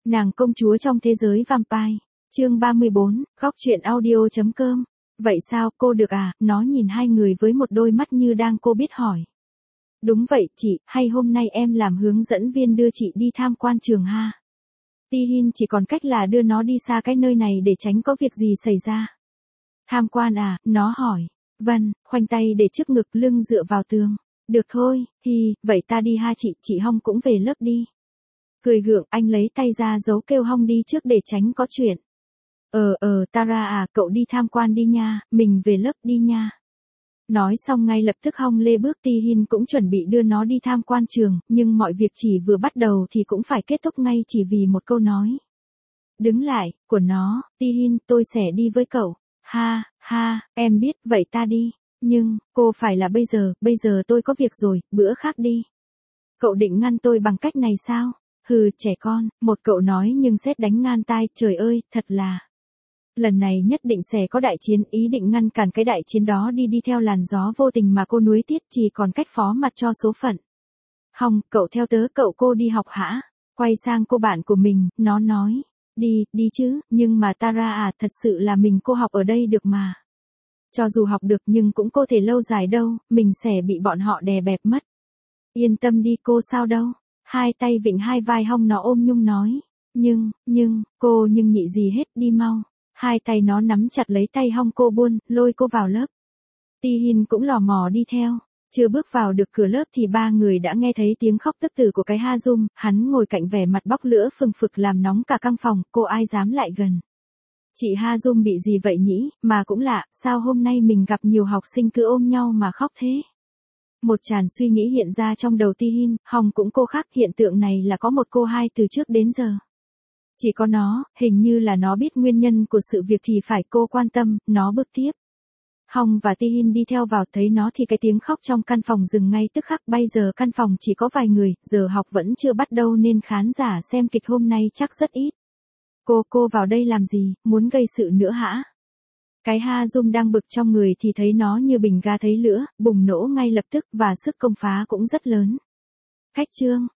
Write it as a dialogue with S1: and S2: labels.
S1: Nàng công chúa trong thế giới vampire. Chương 34, góc truyện audio.com. Vậy sao, cô được à? Nó nhìn hai người với một đôi mắt như đang cô biết hỏi. Đúng vậy chị, hay hôm nay em làm hướng dẫn viên đưa chị đi tham quan trường ha? Ti-hin chỉ còn cách là đưa nó đi xa cái nơi này để tránh có việc gì xảy ra. Tham quan à? Nó hỏi. Vâng, khoanh tay để trước ngực, lưng dựa vào tường. Được thôi, vậy ta đi ha chị Hong cũng về lớp đi. Cười gượng, anh lấy tay ra giấu kêu Hong đi trước để tránh có chuyện. Tara à, cậu đi tham quan đi nha, mình về lớp đi nha. Nói xong ngay lập tức Hong lê bước. Ti-hin cũng chuẩn bị đưa nó đi tham quan trường, nhưng mọi việc chỉ vừa bắt đầu thì cũng phải kết thúc ngay chỉ vì một câu nói. Đứng lại, của nó. Ti-hin, tôi sẽ đi với cậu. Ha, em biết, vậy ta đi. Nhưng, cô phải là bây giờ tôi có việc rồi, bữa khác đi. Cậu định ngăn tôi bằng cách này sao? Hừ, trẻ con, một cậu nói nhưng sét đánh ngang tai, trời ơi, thật là. Lần này nhất định sẽ có đại chiến, ý định ngăn cản cái đại chiến đó đi theo làn gió vô tình mà cô nuối tiếc, chỉ còn cách phó mặc cho số phận. Hong, cậu theo tớ, cô đi học hả? Quay sang cô bạn của mình, nó nói. Đi chứ, nhưng mà Tara à, thật sự là cô học ở đây được mà. Cho dù học được nhưng cũng không thể lâu dài đâu, mình sẽ bị bọn họ đè bẹp mất. Yên tâm đi cô, sao đâu. Hai tay vịn hai vai Hong, nó ôm nhung nói. Nhưng nhị gì hết, đi mau. Hai tay nó nắm chặt lấy tay Hong, cô buôn, lôi cô vào lớp. Ti-hin cũng lò mò đi theo. Chưa bước vào được cửa lớp thì ba người đã nghe thấy tiếng khóc tức tử của cái Ha-jum, hắn ngồi cạnh vẻ mặt bốc lửa phừng phực làm nóng cả căn phòng, cô ai dám lại gần. Chị Ha-jum bị gì vậy nhỉ, mà cũng lạ, sao hôm nay mình gặp nhiều học sinh cứ ôm nhau mà khóc thế? Một tràn suy nghĩ hiện ra trong đầu Ti-hin, Hong cũng cô khác, hiện tượng này là có một cô hai từ trước đến giờ. Chỉ có nó, hình như là nó biết nguyên nhân của sự việc thì phải, cô quan tâm, nó bước tiếp. Hong và Ti-hin đi theo vào, thấy nó thì cái tiếng khóc trong căn phòng dừng ngay tức khắc. Bây giờ căn phòng chỉ có vài người, giờ học vẫn chưa bắt đầu nên khán giả xem kịch hôm nay chắc rất ít. Cô vào đây làm gì, muốn gây sự nữa hả? Cái Ha-jum đang bực trong người thì thấy nó như bình ga thấy lửa, bùng nổ ngay lập tức và sức công phá cũng rất lớn. Cách chương